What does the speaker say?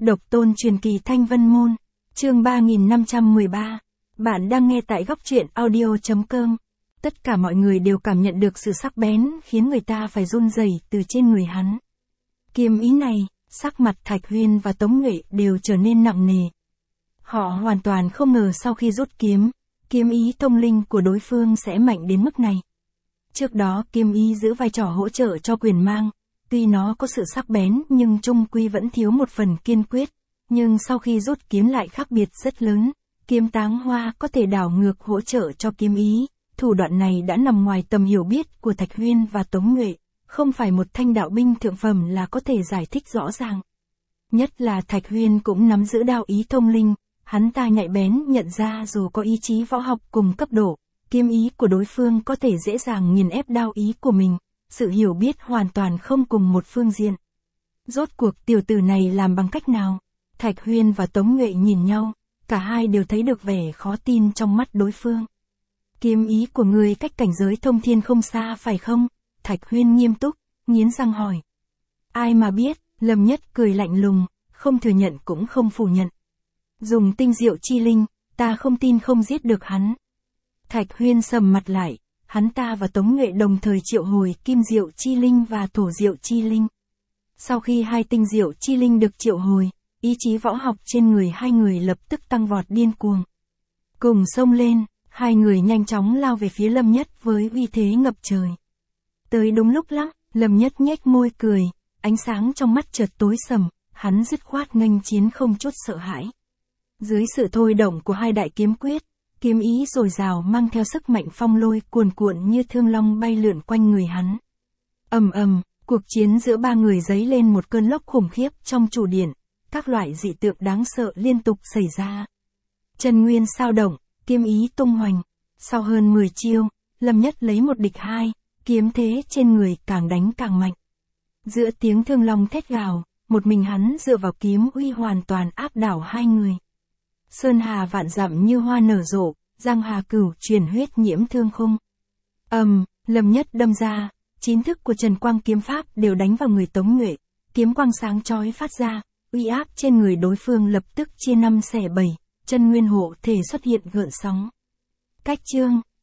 Độc tôn truyền kỳ Thanh Vân Môn, chương 3513. Bạn đang nghe tại góc truyện audio.com. Tất cả mọi người đều cảm nhận được sự sắc bén khiến người ta phải run rẩy từ trên người hắn. Kiếm ý này, sắc mặt Thạch Huyên và Tống Nghệ đều trở nên nặng nề. Họ hoàn toàn không ngờ sau khi rút kiếm, kiếm ý thông linh của đối phương sẽ mạnh đến mức này. Trước đó kiếm ý giữ vai trò hỗ trợ cho quyền mang, tuy nó có sự sắc bén nhưng chung quy vẫn thiếu một phần kiên quyết, nhưng sau khi rút kiếm lại khác biệt rất lớn, kiếm táng hoa có thể đảo ngược hỗ trợ cho kiếm ý, thủ đoạn này đã nằm ngoài tầm hiểu biết của Thạch Huyên và Tống Nghệ, không phải một thanh đạo binh thượng phẩm là có thể giải thích rõ ràng. Nhất là Thạch Huyên cũng nắm giữ đạo ý thông linh, hắn ta nhạy bén nhận ra dù có ý chí võ học cùng cấp độ, kiếm ý của đối phương có thể dễ dàng nghiền ép đạo ý của mình. Sự hiểu biết hoàn toàn không cùng một phương diện. Rốt cuộc tiểu tử này làm bằng cách nào? Thạch Huyên và Tống Nghệ nhìn nhau, cả hai đều thấy được vẻ khó tin trong mắt đối phương. Kiếm ý của người cách cảnh giới thông thiên không xa phải không? Thạch Huyên nghiêm túc, nghiến răng hỏi. Ai mà biết, Lâm Nhất cười lạnh lùng, không thừa nhận cũng không phủ nhận. Dùng tinh diệu chi linh, ta không tin không giết được hắn. Thạch Huyên sầm mặt lại. Hắn ta và Tống Nghệ đồng thời triệu hồi kim diệu chi linh và thổ diệu chi linh. Sau khi hai tinh diệu chi linh được triệu hồi, ý chí võ học trên người hai người lập tức tăng vọt điên cuồng. Cùng xông lên, hai người nhanh chóng lao về phía Lâm Nhất với uy thế ngập trời. Tới đúng lúc lắm, Lâm Nhất nhếch môi cười, ánh sáng trong mắt chợt tối sầm, hắn dứt khoát nghênh chiến không chút sợ hãi. Dưới sự thôi động của hai đại kiếm quyết, kiếm ý dồi dào mang theo sức mạnh phong lôi cuồn cuộn như thương long bay lượn quanh người hắn. Ầm ầm, cuộc chiến giữa ba người dấy lên một cơn lốc khủng khiếp trong chủ điện, các loại dị tượng đáng sợ liên tục xảy ra. Chân nguyên sao động, kiếm ý tung hoành. Sau hơn 10 chiêu, Lâm Nhất lấy một địch hai, kiếm thế trên người càng đánh càng mạnh. Giữa tiếng thương long thét gào, một mình hắn dựa vào kiếm uy hoàn toàn áp đảo hai người. Sơn hà vạn dặm như hoa nở rộ, giang hà cửu truyền huyết nhiễm thương khung. Lâm Nhất đâm ra, 9 thức của Trần Quang kiếm pháp đều đánh vào người Tống Nghệ, kiếm quang sáng chói phát ra, uy áp trên người đối phương lập tức chia 5 xẻ 7, chân nguyên hộ thể xuất hiện gợn sóng. Cách chương